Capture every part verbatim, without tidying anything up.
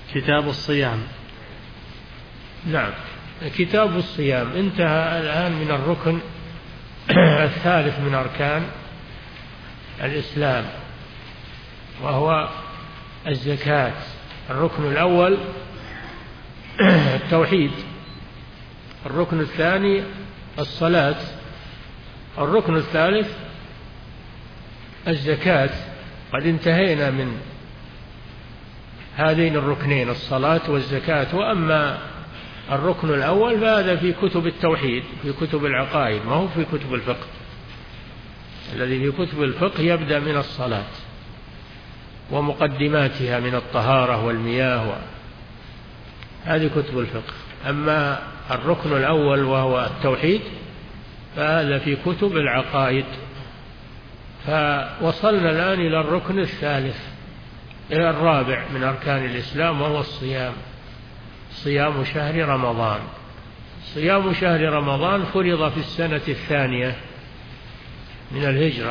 كتاب الصيام. نعم، كتاب الصيام انتهى الآن من الركن الثالث من أركان الإسلام، وهو الزكاة. الركن الأول التوحيد، الركن الثاني الصلاة، الركن الثالث الزكاة. قد انتهينا من هذين الركنين، الصلاة والزكاة. وأما الركن الأول فهذا في كتب التوحيد، في كتب العقائد، ما هو في كتب الفقه. الذي في كتب الفقه يبدأ من الصلاة ومقدماتها من الطهارة والمياه و... هذه كتب الفقه. أما الركن الأول وهو التوحيد فهذا في كتب العقائد. فوصلنا الآن إلى الركن الثالث، إلى الرابع من أركان الإسلام، وهو الصيام. صيام شهر رمضان. صيام شهر رمضان فرض في السنة الثانية من الهجرة،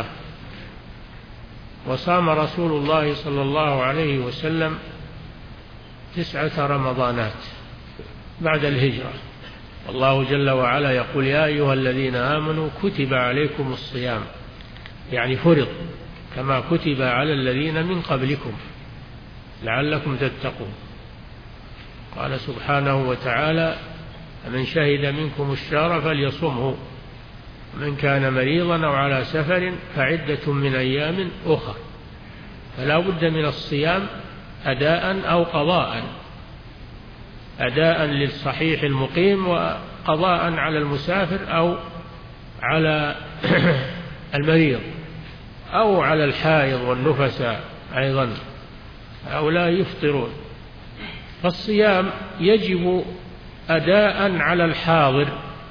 وصام رسول الله صلى الله عليه وسلم تسعة رمضانات بعد الهجرة. والله جل وعلا يقول: يا أيها الذين آمنوا كتب عليكم الصيام، يعني فرض كما كتب على الذين من قبلكم لعلكم تتقون. قال سبحانه وتعالى: من شهد منكم الشهر فليصمه، من كان مريضا أو على سفر فعدة من أيام أخر. فلا بد من الصيام أداء أو قضاء، أداء للصحيح المقيم وقضاء على المسافر أو على المريض أو على الحائض والنفساء أيضا، هؤلاء يفطرون. فالصيام يجب أداء على الحاضر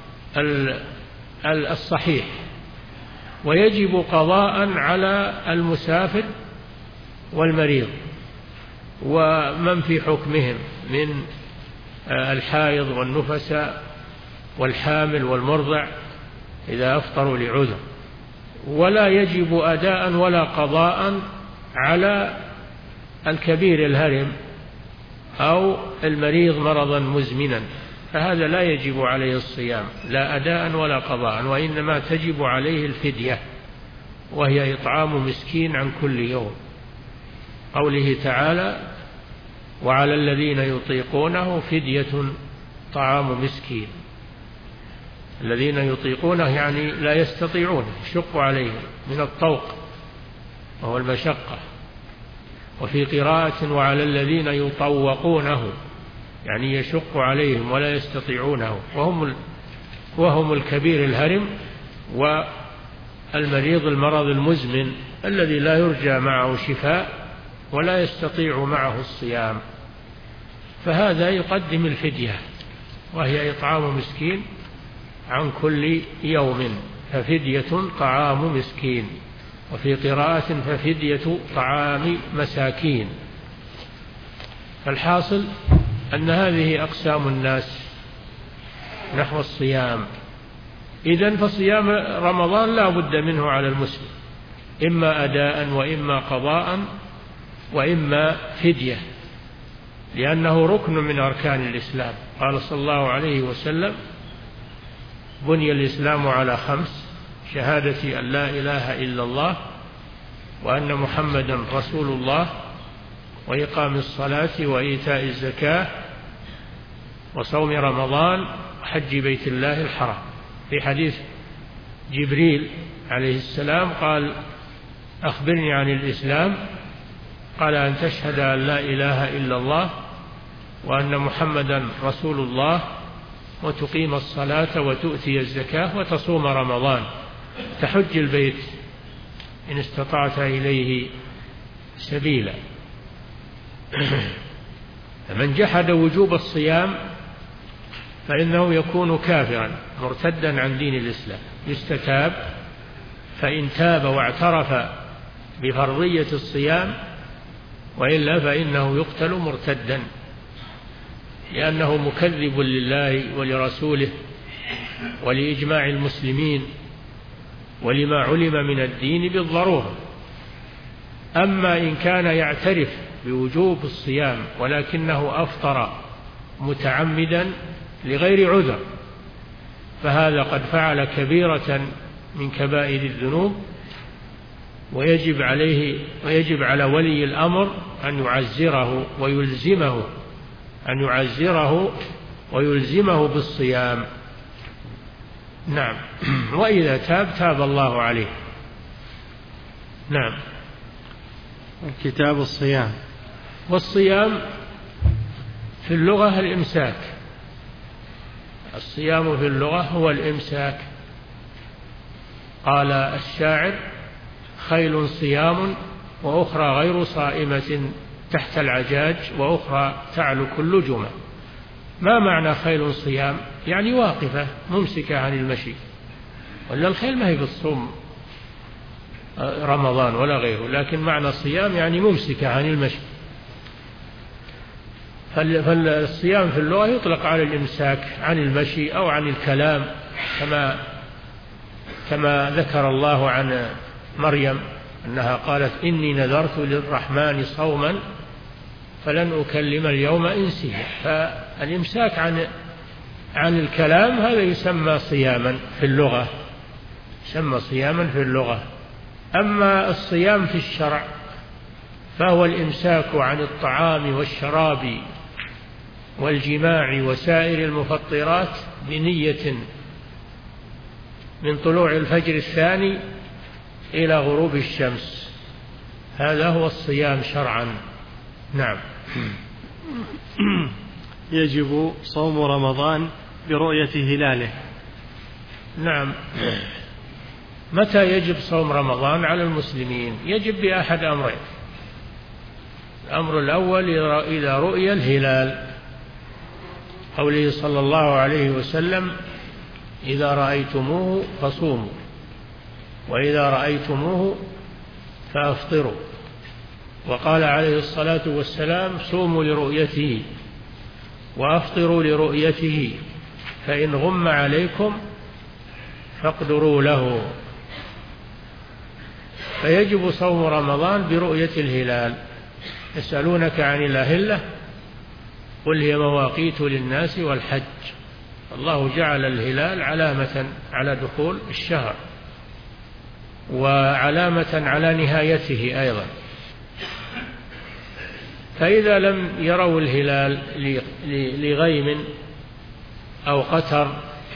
الصحيح، ويجب قضاء على المسافر والمريض ومن في حكمهم من الحائض والنفساء والحامل والمرضع إذا أفطروا لعذر. ولا يجب أداء ولا قضاء على الكبير الهرم أو المريض مرضا مزمنا، فهذا لا يجب عليه الصيام، لا أداء ولا قضاء، وإنما تجب عليه الفدية، وهي إطعام مسكين عن كل يوم. قوله تعالى: وعلى الذين يطيقونه فدية طعام مسكين. الذين يطيقونه يعني لا يستطيعون، يشق عليهم من الطوق وهو المشقة. وفي قراءة: وعلى الذين يطوقونه، يعني يشق عليهم ولا يستطيعونه، وهم وهم الكبير الهرم والمريض المرض المزمن الذي لا يرجى معه شفاء ولا يستطيع معه الصيام، فهذا يقدم الفدية، وهي إطعام مسكين عن كل يوم، ففدية طعام مسكين. وفي قراءة: ففدية طعام مساكين. فالحاصل أن هذه أقسام الناس نحو الصيام. إذن فصيام رمضان لا بد منه على المسلم، إما أداء وإما قضاء وإما فدية، لأنه ركن من أركان الإسلام. قال صلى الله عليه وسلم: بني الإسلام على خمس: شهادة أن لا إله إلا الله وأن محمدا رسول الله، وإقام الصلاة وإيتاء الزكاة وصوم رمضان وحج بيت الله الحرام. في حديث جبريل عليه السلام قال: أخبرني عن الإسلام. قال: أن تشهد أن لا إله إلا الله وأن محمدا رسول الله وتقيم الصلاة وتؤتي الزكاة وتصوم رمضان تحج البيت إن استطعت إليه سبيلا. فمن جحد وجوب الصيام فإنه يكون كافرا مرتدا عن دين الإسلام، يستتاب، فإن تاب واعترف بفرضية الصيام، وإلا فإنه يقتل مرتدا، لأنه مكذب لله ولرسوله ولإجماع المسلمين ولما علم من الدين بالضرورة. أما إن كان يعترف بوجوب الصيام ولكنه أفطر متعمدا لغير عذر، فهذا قد فعل كبيرة من كبائر الذنوب، ويجب عليه ويجب على ولي الأمر أن يعزره ويلزمه أن يعزره ويلزمه بالصيام. نعم. وإذا تاب تاب الله عليه. نعم. كتاب الصيام. والصيام في اللغة الإمساك. الصيام في اللغة هو الإمساك. قال الشاعر: خيل صيام وأخرى غير صائمة تحت العجاج وأخرى تعلو كل جمع. ما معنى خيل صيام؟ يعني واقفة ممسكة عن المشي، ولا الخيل ما هي بالصوم رمضان ولا غيره، لكن معنى الصيام يعني ممسكة عن المشي. فالصيام في اللغة يطلق على الإمساك عن المشي أو عن الكلام، كما كما ذكر الله عن مريم أنها قالت: إني نذرت للرحمن صوما فلن أكلم اليوم إنسيا. فالإمساك عن عن الكلام هذا يسمى صياما في اللغة، يسمى صياما في اللغة. أما الصيام في الشرع فهو الإمساك عن الطعام والشراب والجماع وسائر المفطرات بنية من طلوع الفجر الثاني إلى غروب الشمس. هذا هو الصيام شرعا. نعم. يجب صوم رمضان برؤية هلاله. نعم. متى يجب صوم رمضان على المسلمين؟ يجب بأحد أمرين. الأمر الأول إذا رؤي الهلال، قوله صلى الله عليه وسلم: إذا رأيتموه فصوموا، وإذا رأيتموه فأفطروا. وقال عليه الصلاة والسلام: صوموا لرؤيته وأفطروا لرؤيته، فإن غم عليكم فاقدروا له. فيجب صوم رمضان برؤية الهلال. يسألونك عن الأهلة، قل هي مواقيت للناس والحج. الله جعل الهلال علامة على دخول الشهر وعلامة على نهايته أيضا. فإذا لم يروا الهلال لغيم أو قتر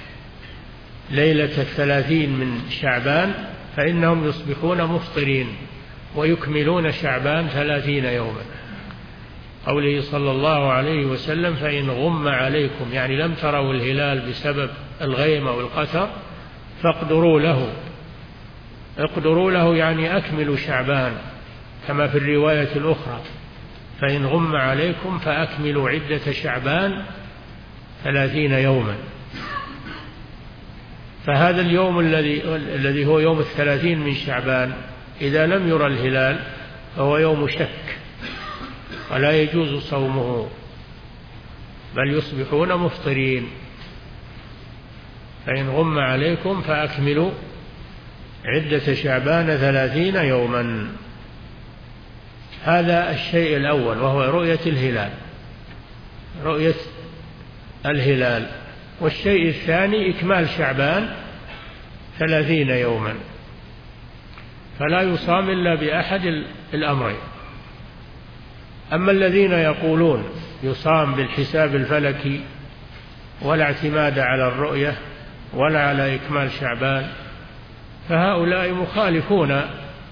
ليلة الثلاثين من شعبان فإنهم يصبحون مفطرين ويكملون شعبان ثلاثين يوما. قوله صلى الله عليه وسلم: فإن غم عليكم، يعني لم تروا الهلال بسبب الغيم أو القتر، فاقدروا له. اقدروا له يعني أكملوا شعبان، كما في الرواية الأخرى: فإن غم عليكم فأكملوا عدة شعبان ثلاثين يوما. فهذا اليوم الذي الذي هو يوم الثلاثين من شعبان إذا لم يرى الهلال فهو يوم شك ولا يجوز صومه، بل يصبحون مفطرين. فإن غم عليكم فأكملوا عدة شعبان ثلاثين يوما. هذا الشيء الأول، وهو رؤية الهلال، رؤية الهلال. والشيء الثاني إكمال شعبان ثلاثين يوما. فلا يصام إلا بأحد الأمرين. أما الذين يقولون يصام بالحساب الفلكي ولا اعتماد على الرؤية ولا على إكمال شعبان، فهؤلاء مخالفون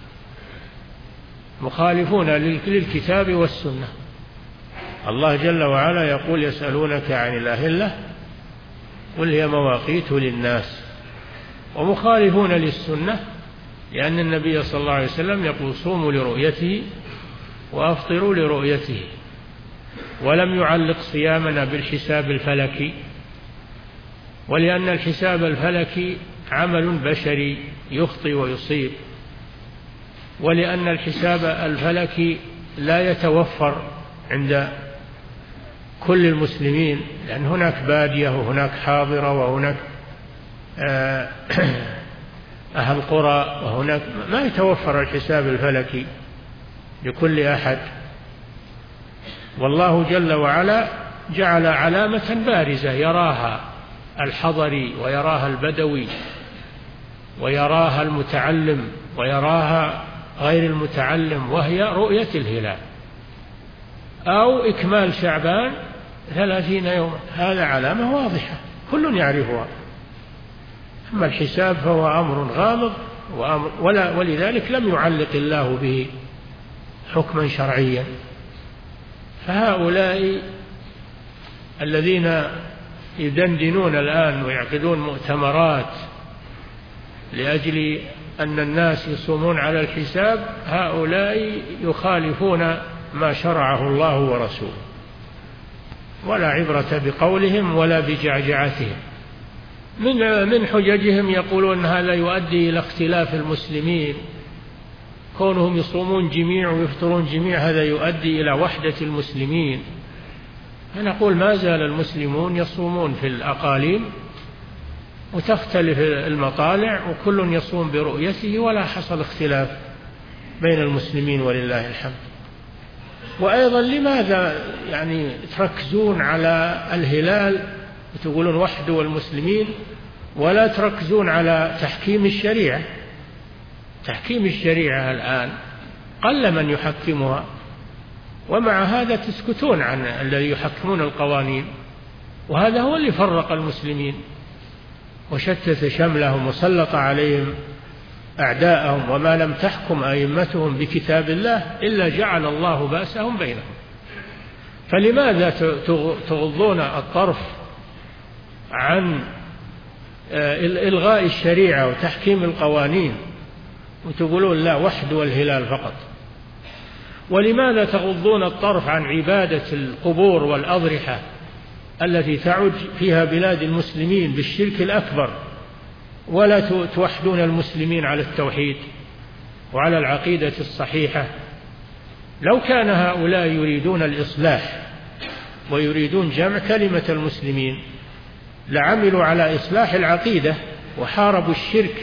مخالفون للكتاب والسنة. الله جل وعلا يقول: يسألونك عن الأهلة قل هي مواقيت للناس. ومخالفون للسنة لأن النبي صلى الله عليه وسلم يقول: صوموا لرؤيته وأفطروا لرؤيته، ولم يعلق صيامنا بالحساب الفلكي، ولأن الحساب الفلكي عمل بشري يخطئ ويصيب، ولأن الحساب الفلكي لا يتوفر عند كل المسلمين، لأن هناك بادية وهناك حاضرة وهناك أهل قرى، وهناك ما يتوفر الحساب الفلكي لكل أحد. والله جل وعلا جعل علامة بارزة يراها الحضري ويراها البدوي ويراها المتعلم ويراها غير المتعلم، وهي رؤية الهلال أو إكمال شعبان ثلاثين يوما، هذا علامة واضحة كل يعرفها. أما الحساب فهو أمر غامض وأمر ولا ولذلك لم يعلق الله به حكما شرعيا. فهؤلاء الذين يدندنون الآن ويعقدون مؤتمرات لأجل أن الناس يصومون على الحساب، هؤلاء يخالفون ما شرعه الله ورسوله، ولا عبرة بقولهم ولا بجعجعتهم. من من حججهم يقولون هذا يؤدي إلى اختلاف المسلمين، كونهم يصومون جميع ويفطرون جميع هذا يؤدي إلى وحدة المسلمين. فنقول ما زال المسلمون يصومون في الأقاليم وتختلف المطالع وكل يصوم برؤيته ولا حصل اختلاف بين المسلمين ولله الحمد. وأيضا لماذا يعني تركزون على الهلال وتقولون وحده المسلمين ولا تركزون على تحكيم الشريعة؟ تحكيم الشريعة الآن قل من يحكمها، ومع هذا تسكتون عن الذي يحكمون القوانين، وهذا هو اللي فرق المسلمين وشتت شملهم وسلط عليهم أعداءهم. وما لم تحكم أئمتهم بكتاب الله إلا جعل الله بأسهم بينهم. فلماذا تغضون الطرف عن إلغاء الشريعة وتحكيم القوانين وتقولون لا وحد والهلال فقط؟ ولماذا تغضون الطرف عن عبادة القبور والأضرحة التي تعج فيها بلاد المسلمين بالشرك الأكبر، ولا توحدون المسلمين على التوحيد وعلى العقيدة الصحيحة؟ لو كان هؤلاء يريدون الإصلاح ويريدون جمع كلمة المسلمين لعملوا على إصلاح العقيدة وحاربوا الشرك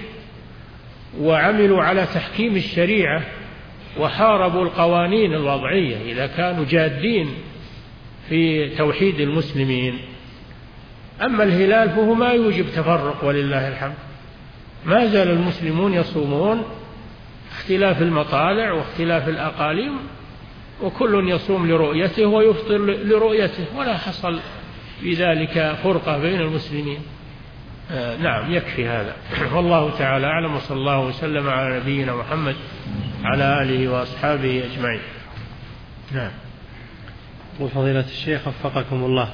وعملوا على تحكيم الشريعة وحاربوا القوانين الوضعية إذا كانوا جادين في توحيد المسلمين. أما الهلال فهو ما يوجب تفرق ولله الحمد، ما زال المسلمون يصومون، اختلاف المطالع واختلاف الأقاليم، وكل يصوم لرؤيته ويفطر لرؤيته، ولا حصل في ذلك فرقة بين المسلمين. آه نعم يكفي هذا. والله تعالى أعلم، وصلى الله وسلم على نبينا محمد على آله وأصحابه أجمعين. نعم. وفضيلة الشيخ وفقكم الله،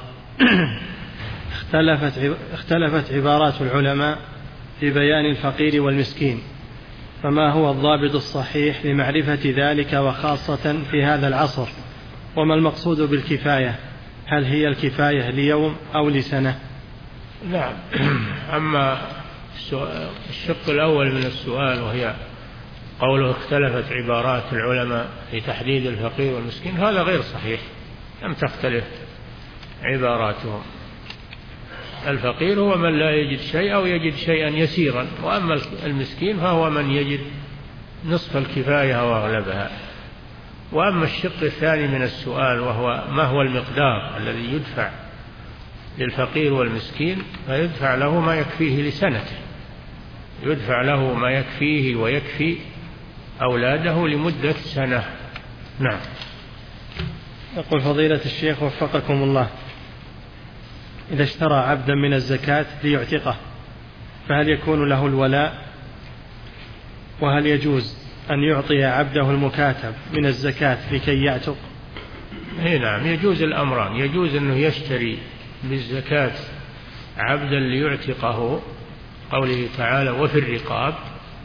اختلفت اختلفت عبارات العلماء في بيان الفقير والمسكين، فما هو الضابط الصحيح لمعرفة ذلك وخاصة في هذا العصر؟ وما المقصود بالكفاية؟ هل هي الكفاية ليوم أو لسنة؟ نعم. أما الشق الأول من السؤال وهي قوله اختلفت عبارات العلماء في تحديد الفقير والمسكين، هذا غير صحيح، لم تختلف عباراتهم. الفقير هو من لا يجد شيء أو يجد شيئا يسيرا، وأما المسكين فهو من يجد نصف الكفاية أو أغلبها. وأما الشق الثاني من السؤال وهو ما هو المقدار الذي يدفع للفقير والمسكين، فيدفع له ما يكفيه لسنته، يدفع له ما يكفيه ويكفي أولاده لمدة سنة. نعم. يقول فضيلة الشيخ وفقكم الله، إذا اشترى عبدا من الزكاة ليعتقه فهل يكون له الولاء؟ وهل يجوز أن يعطي عبده المكاتب من الزكاة لكي يعتق؟ إيه نعم، يجوز الأمران. يجوز أنه يشتري بالزكاة عبدا ليعتقه، قوله تعالى وفي الرقاب،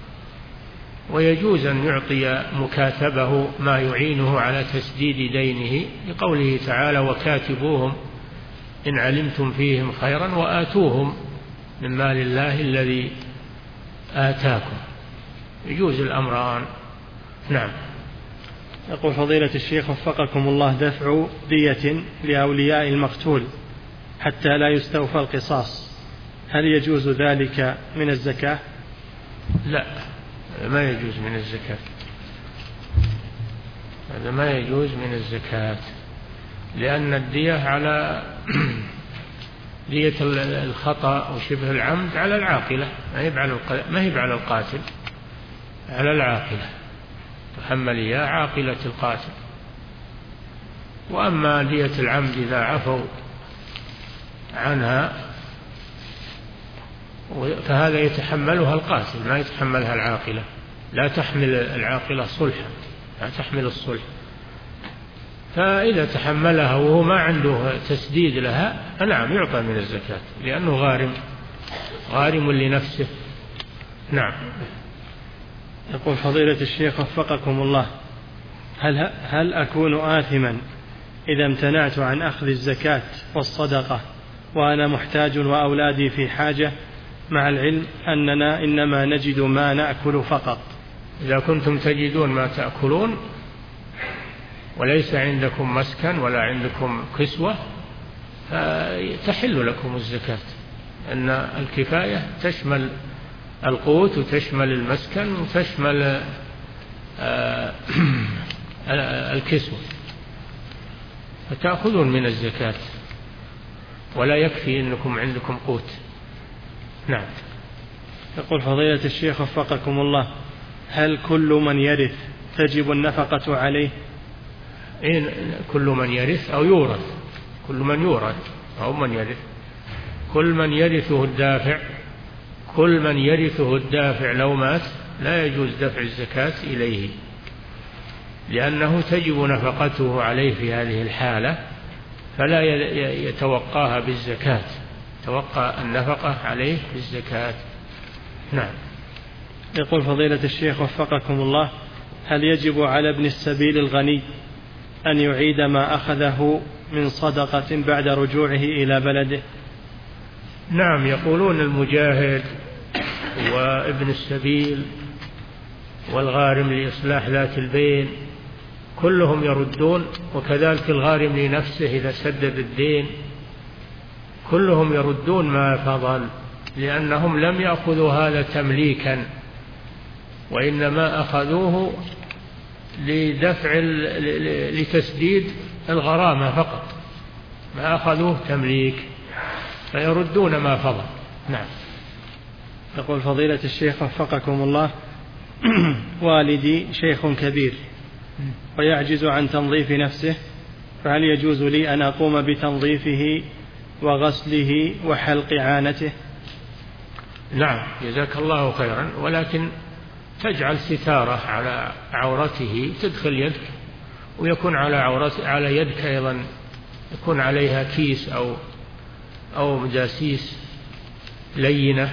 ويجوز أن يعطي مكاتبه ما يعينه على تسديد دينه، لقوله تعالى وكاتبوهم إن علمتم فيهم خيرا وآتوهم من مال الله الذي آتاكم. يجوز الأمران. نعم. يقول فضيلة الشيخ وفقكم الله، دفع دية لأولياء المقتول حتى لا يستوفى القصاص، هل يجوز ذلك من الزكاة؟ لا، ما يجوز من الزكاة، هذا ما يجوز من الزكاة. لأن الدية على دية الخطأ وشبه العمد على العاقلة، ما هي على القاتل، على العاقلة، تحمل إياه عاقلة القاتل. وأما دية العمد إذا عفوا عنها فهذا يتحملها القاتل، ما يتحملها العاقلة، لا تحمل العاقلة صلحا، لا تحمل الصلح. فإذا تحملها وهو ما عنده تسديد لها نعم يعطى من الزكاة، لأنه غارم، غارم لنفسه. نعم. يقول فضيلة الشيخ وفقكم الله، هل, هل أكون آثما إذا امتنعت عن أخذ الزكاة والصدقة وأنا محتاج وأولادي في حاجة، مع العلم أننا إنما نجد ما نأكل فقط؟ إذا كنتم تجدون ما تأكلون وليس عندكم مسكن ولا عندكم كسوة فتحل لكم الزكاة، أن الكفاية تشمل القوت وتشمل المسكن وتشمل الكسوة، فتأخذون من الزكاة ولا يكفي أنكم عندكم قوت. نعم. يقول فضيلة الشيخ وفقكم الله، هل كل من يرث تجب النفقة عليه؟ إيه، كل من يرث أو يورث، كل من يورث أو من يرث، كل من يرثه الدافع، كل من يرثه الدافع لو مات لا يجوز دفع الزكاة إليه، لأنه تجب نفقته عليه في هذه الحالة، فلا يتوقاها بالزكاة، توقع النفقة عليه بالزكاة. نعم. يقول فضيلة الشيخ وفقكم الله، هل يجب على ابن السبيل الغني أن يعيد ما أخذه من صدقة بعد رجوعه إلى بلده؟ نعم، يقولون المجاهد وابن السبيل والغارم لإصلاح ذات البين كلهم يردون، وكذلك الغارم لنفسه إذا سدد الدين كلهم يردون ما فضل، لأنهم لم يأخذوا هذا تمليكا، وإنما أخذوه لدفع لتسديد الغرامة فقط، ما أخذوه تمليك، فيردون ما فضل. نعم. يقول فضيلة الشيخ وفقكم الله، والدي شيخ كبير ويعجز عن تنظيف نفسه، فهل يجوز لي أن أقوم بتنظيفه وغسله وحلق عانته؟ نعم، جزاك الله خيرا، ولكن تجعل ستارة على عورته، تدخل يدك ويكون على عورته على يدك أيضا يكون عليها كيس أو أو مجاسيس لينة،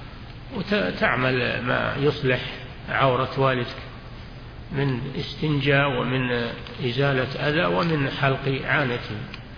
وتعمل ما يصلح عورة والدك من استنجاء ومن إزالة أذى ومن حلق عانته.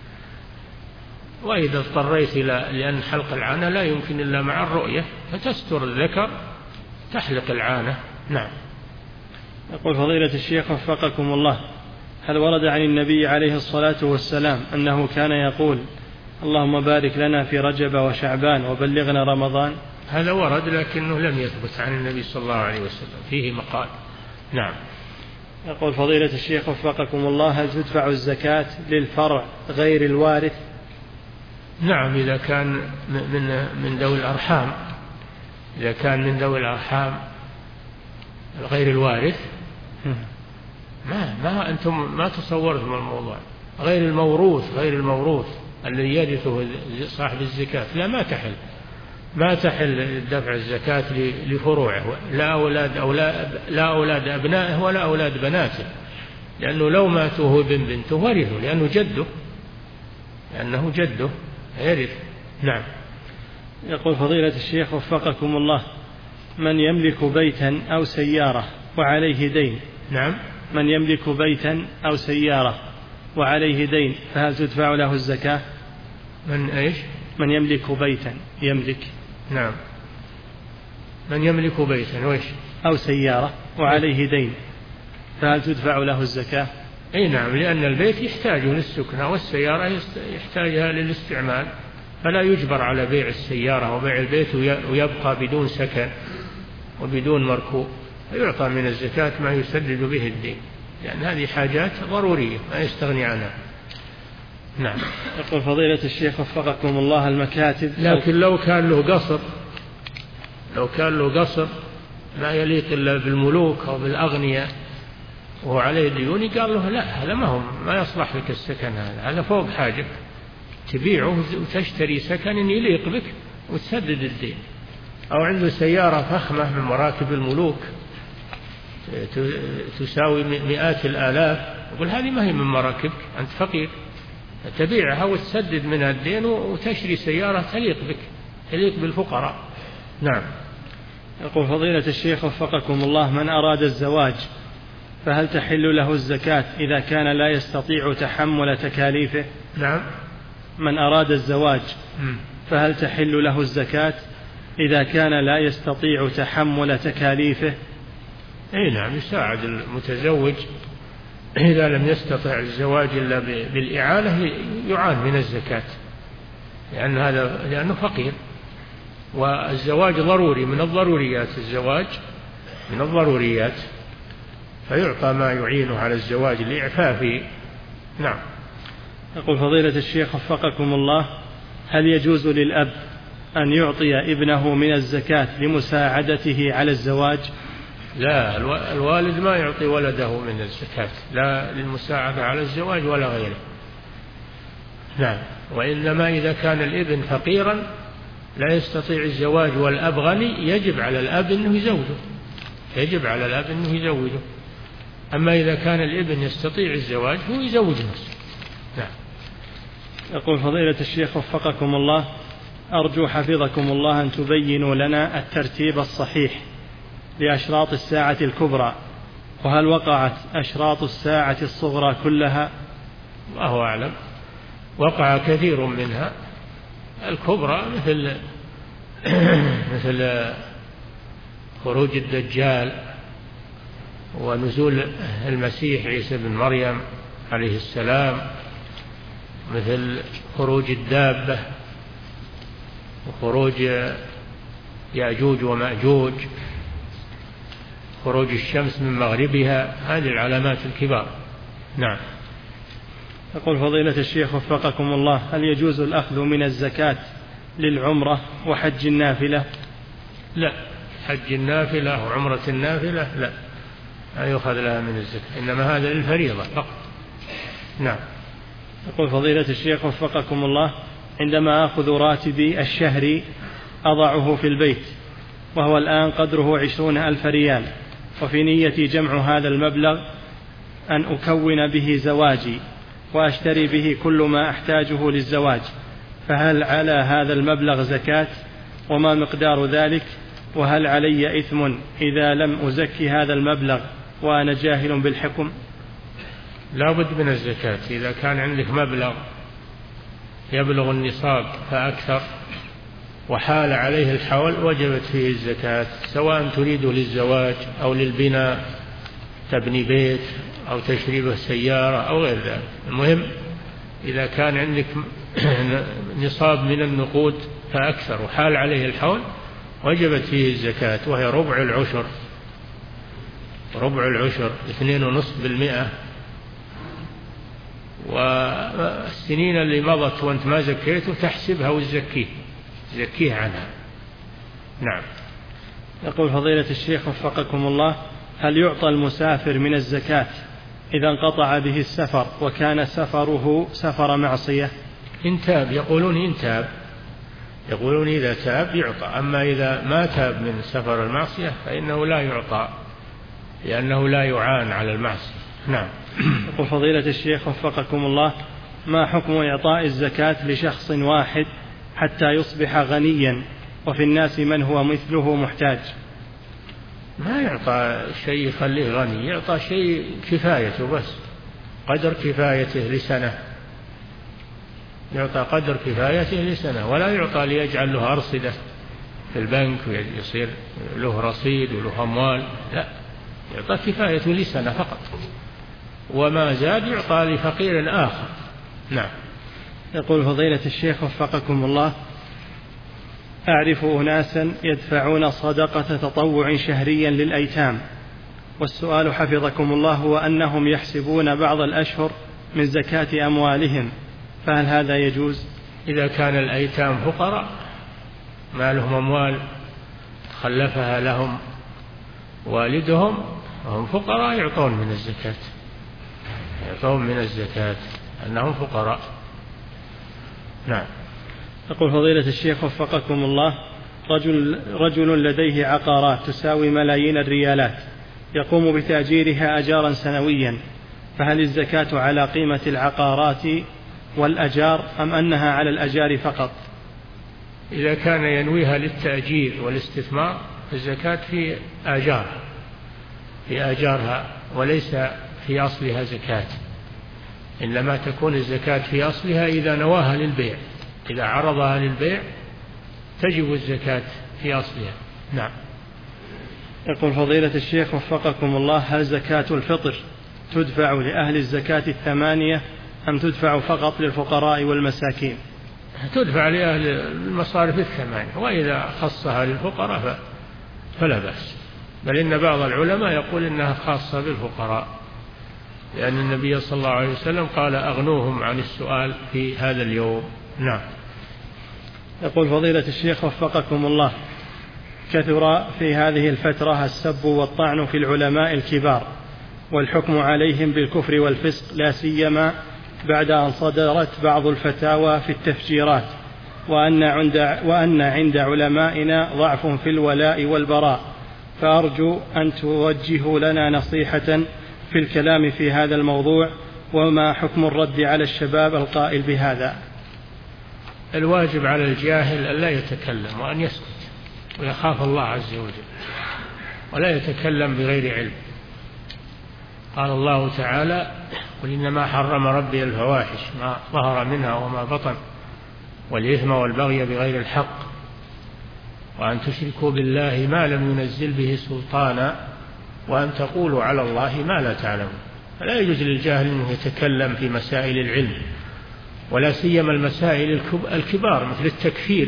وإذا اضطريت إلى لأن حلق العانة لا يمكن إلا مع الرؤية فتستر الذكر تحلق العانة. نعم. يقول فضيلة الشيخ وفقكم الله، هل ورد عن النبي عليه الصلاة والسلام أنه كان يقول اللهم بارك لنا في رجب وشعبان وبلغنا رمضان؟ هذا ورد لكنه لم يثبت عن النبي صلى الله عليه وسلم، فيه مقال. نعم. يقول فضيلة الشيخ وفقكم الله، هل تدفع الزكاة للفرع غير الوارث؟ نعم، إذا كان من من ذوي الأرحام، إذا كان من ذوي الأرحام غير الوارث ما ما أنتم ما تصورتم الموضوع، غير الموروث، غير الموروث الذي يرثه صاحب الزكاة لا ما تحل ما تحل دفع الزكاة لفروعه، لا أولاد أولاد لا أولاد أبنائه ولا أولاد بناته، لأنه لو ماتوا هو بن بنته ورثوا، لأنه جده لأنه جده يرث. نعم. يقول فضيلة الشيخ وفقكم الله، من يملك بيتا أو سيارة وعليه دين. نعم. من يملك بيتا أو سيارة وعليه دين فهل تدفع له الزكاة؟ من إيش؟ من يملك بيتا يملك. نعم. من يملك بيتا وإيش؟ أو سيارة وعليه دين فهل تدفع له الزكاة؟ أي نعم، لأن البيت يحتاج للسكنة والسيارة يحتاجها للاستعمال، فلا يجبر على بيع السيارة وبيع البيت ويبقى بدون سكن وبدون مركوب، فيعطى من الزكاة ما يسدد به الدين، لأن هذه حاجات ضرورية ما يستغني عنها. نعم. يقول فضيلة الشيخ وفقكم الله المكاتب، لكن لو كان له قصر لو كان له قصر لا يليق إلا بالملوك أو بالأغنياء وهو عليه ديون، قال له لا هذا ما هو ما يصلح لك السكن، هذا هذا فوق حاجك، تبيعه وتشتري سكن يليق بك وتسدد الدين. أو عنده سيارة فخمة من مراكب الملوك تساوي مئات الآلاف، يقول هذه ما هي من مراكبك، أنت فقير، تبيعها وتسدد منها الدين وتشتري سيارة تليق بك تليق بالفقراء. نعم. يقول فضيلة الشيخ وفقكم الله، من أراد الزواج فهل تحل له الزكاة إذا كان لا يستطيع تحمل تكاليفه؟ نعم. من أراد الزواج فهل تحل له الزكاة إذا كان لا يستطيع تحمل تكاليفه؟ أي نعم، يساعد المتزوج إذا لم يستطع الزواج إلا بالإعانة يعان من الزكاة، لأن هذا لأنه فقير، والزواج ضروري من الضروريات، الزواج من الضروريات، فيعطى ما يعينه على الزواج لإعفافه. نعم. يقول فضيلة الشيخ وفقكم الله، هل يجوز للأب أن يعطي ابنه من الزكاة لمساعدته على الزواج؟ لا، الوالد ما يعطي ولده من الزكاة لا للمساعدة على الزواج ولا غيره. نعم. وإنما إذا كان الابن فقيرا لا يستطيع الزواج والأب غني يجب على الأب أنه يزوجه يجب على الأب أنه يزوجه أما إذا كان الابن يستطيع الزواج هو يزوج نفسه. نعم. يقول فضيلة الشيخ وفقكم الله، أرجو حفظكم الله أن تبينوا لنا الترتيب الصحيح لأشراط الساعة الكبرى، وهل وقعت أشراط الساعة الصغرى كلها؟ الله أعلم، وقع كثير منها. الكبرى مثل مثل خروج الدجال ونزول المسيح عيسى بن مريم عليه السلام، مثل خروج الدابة وخروج يأجوج ومأجوج، خروج الشمس من مغربها، هذه العلامات الكبار. نعم. يقول فضيلة الشيخ وفقكم الله، هل يجوز الأخذ من الزكاة للعمرة وحج النافلة؟ لا، حج النافلة وعمرة النافلة لا لا يؤخذ لها من الزكاة، إنما هذا للفريضة فقط. نعم. يقول فضيلة الشيخ وفقكم الله، عندما أخذ راتبي الشهري أضعه في البيت وهو الآن قدره عشرون ألف ريال، وفي نيتي جمع هذا المبلغ أن أكون به زواجي وأشتري به كل ما أحتاجه للزواج، فهل على هذا المبلغ زكاة؟ وما مقدار ذلك؟ وهل علي إثم إذا لم أزكي هذا المبلغ وأنا جاهل بالحكم؟ لا بد من الزكاة. إذا كان عندك مبلغ يبلغ النصاب فأكثر وحال عليه الحول وجبت فيه الزكاة، سواء تريده للزواج أو للبناء، تبني بيت أو تشريبه سيارة أو غير ذلك. المهم إذا كان عندك نصاب من النقود فأكثر وحال عليه الحول وجبت فيه الزكاة، وهي ربع العشر ربع العشر اثنين ونصف بالمئة. والسنين اللي مضت وانت ما زكيته تحسبها وتزكيه زكيه عنها. نعم. يقول فضيلة الشيخ وفقكم الله، هل يعطى المسافر من الزكاة إذا انقطع به السفر وكان سفره سفر معصية؟ إن تاب، يقولون إن تاب يقولون إذا تاب يعطى، أما إذا ما تاب من سفر المعصية فإنه لا يعطى لأنه لا يعان على المعصية. نعم. يقول فضيلة الشيخ وفقكم الله، ما حكم إعطاء الزكاة لشخص واحد حتى يصبح غنيا وفي الناس من هو مثله محتاج؟ ما يعطى شيء يخليه غني، يعطى شيء كفايته بس، قدر كفايته لسنة، يعطى قدر كفايته لسنة، ولا يعطى ليجعل له أرصدة في البنك ويصير له رصيد وله أموال، لا، يعطى كفايته لسنة فقط، وما زاد يعطى لفقير آخر. نعم. يقول فضيلة الشيخ وفقكم الله، أعرف أناسا يدفعون صدقة تطوع شهريا للأيتام، والسؤال حفظكم الله هو أنهم يحسبون بعض الأشهر من زكاة أموالهم فهل هذا يجوز؟ إذا كان الأيتام فقراء ما لهم أموال خلفها لهم والدهم وهم فقراء يعطون من الزكاة، يعطون من الزكاة أنهم فقراء. نعم. يقول فضيلة الشيخ وفقكم الله، رجل, رجل لديه عقارات تساوي ملايين الريالات يقوم بتأجيرها أجارا سنويا، فهل الزكاة على قيمة العقارات والأجار أم أنها على الأجار فقط؟ إذا كان ينويها للتأجير والاستثمار الزكاة في آجارها في آجارها وليس في أصلها زكاة، إنما تكون الزكاة في أصلها إذا نواها للبيع، إذا عرضها للبيع تجب الزكاة في أصلها. نعم. يقول فضيلة الشيخ وفقكم الله، هل زكاة الفطر تدفع لأهل الزكاة الثمانية أم تدفع فقط للفقراء والمساكين؟ تدفع لأهل المصارف الثمانية، وإذا خصها للفقراء فلا بأس، بل إن بعض العلماء يقول إنها خاصة بالفقراء، لأن النبي صلى الله عليه وسلم قال أغنوهم عن السؤال في هذا اليوم. نعم. يقول فضيلة الشيخ وفقكم الله، كثر في هذه الفترة السب والطعن في العلماء الكبار والحكم عليهم بالكفر والفسق، لا سيما بعد أن صدرت بعض الفتاوى في التفجيرات، وأن عند, وأن عند علمائنا ضعف في الولاء والبراء، فأرجو أن توجهوا لنا نصيحة في الكلام في هذا الموضوع، وما حكم الرد على الشباب القائل بهذا؟ الواجب على الجاهل أن لا يتكلم وأن يسكت ويخاف الله عز وجل ولا يتكلم بغير علم. قال الله تعالى: قل إنما حرم ربي الفواحش ما ظهر منها وما بطن والإثم والبغي بغير الحق وأن تشركوا بالله ما لم ينزل به سلطانا وأن تقولوا على الله ما لا تعلمون. فلا يجوز للجاهل أنه يتكلم في مسائل العلم، ولا سيما المسائل الكبار مثل التكفير،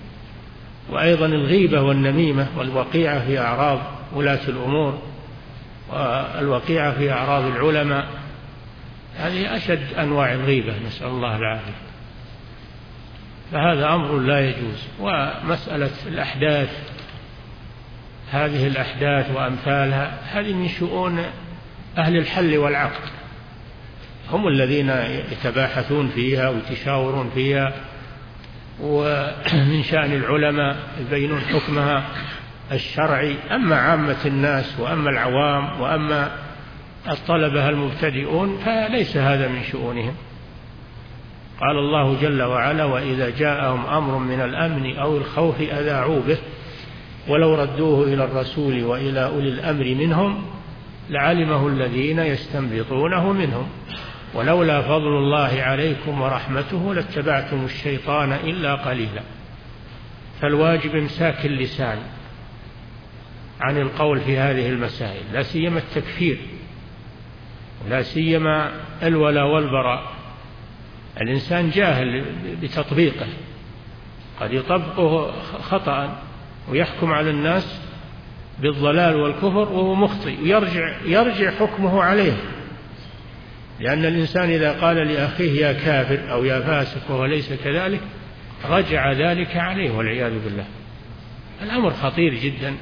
وأيضا الغيبة والنميمة والوقيعة في أعراض ولاة الأمور والوقيعة في أعراض العلماء، هذه أشد أنواع الغيبة، نسأل الله العافية. فهذا أمر لا يجوز. ومسألة الأحداث، هذه الأحداث وأمثالها، هذه من شؤون أهل الحل والعقد، هم الذين يتباحثون فيها ويتشاورون فيها، ومن شأن العلماء يبينون حكمها الشرعي. أما عامة الناس وأما العوام وأما الطلبة المبتدئون فليس هذا من شؤونهم. قال الله جل وعلا: وإذا جاءهم أمر من الأمن أو الخوف أذاعوا به ولو ردوه إلى الرسول وإلى أولي الأمر منهم لعلمه الذين يستنبطونه منهم ولولا فضل الله عليكم ورحمته لاتبعتم الشيطان إلا قليلا. فالواجب امساك اللسان عن القول في هذه المسائل، لا سيما التكفير ولا سيما الولاء والبراء. الإنسان جاهل بتطبيقه، قد يطبقه خطأ ويحكم على الناس بالضلال والكفر وهو مخطئ، ويرجع يرجع حكمه عليه، لأن الإنسان إذا قال لأخيه يا كافر أو يا فاسق وهو ليس كذلك رجع ذلك عليه والعياذ بالله. الأمر خطير جدا،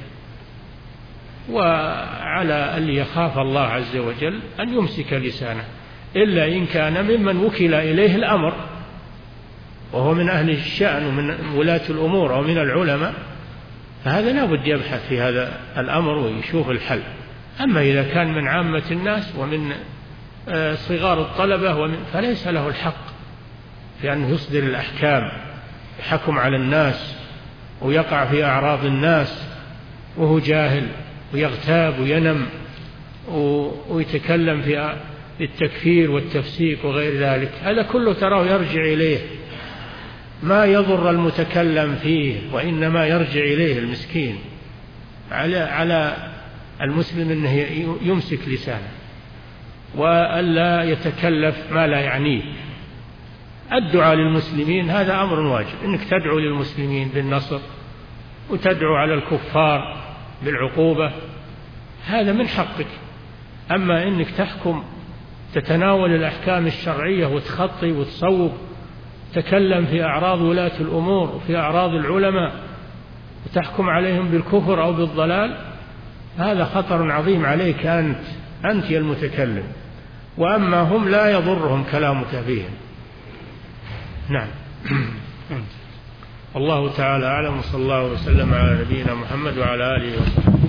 وعلى اللي يخاف الله عز وجل أن يمسك لسانه، إلا إن كان ممن وكل إليه الأمر وهو من أهل الشأن ومن ولاة الأمور أو من العلماء، فهذا لا بد يبحث في هذا الأمر ويشوف الحل. أما إذا كان من عامة الناس ومن صغار الطلبة ومن فليس له الحق في أن يصدر الأحكام، يحكم على الناس ويقع في أعراض الناس وهو جاهل، ويغتاب وينم ويتكلم في التكفير والتفسيق وغير ذلك. هذا كله تراه يرجع إليه، ما يضر المتكلم فيه وإنما يرجع إليه المسكين. على على المسلم أنه يمسك لسانه وألا يتكلف ما لا يعنيه. الدعاء للمسلمين هذا أمر واجب، إنك تدعو للمسلمين بالنصر وتدعو على الكفار بالعقوبة، هذا من حقك. أما إنك تحكم تتناول الأحكام الشرعية وتخطي وتصوب تكلم في أعراض ولاة الأمور وفي أعراض العلماء وتحكم عليهم بالكفر أو بالضلال، هذا خطر عظيم عليك أنت أنت المتكلم، وأما هم لا يضرهم كلامك فيهم. نعم. الله تعالى أعلم، وصلى الله وسلم على نبينا محمد وعلى آله وصحبه.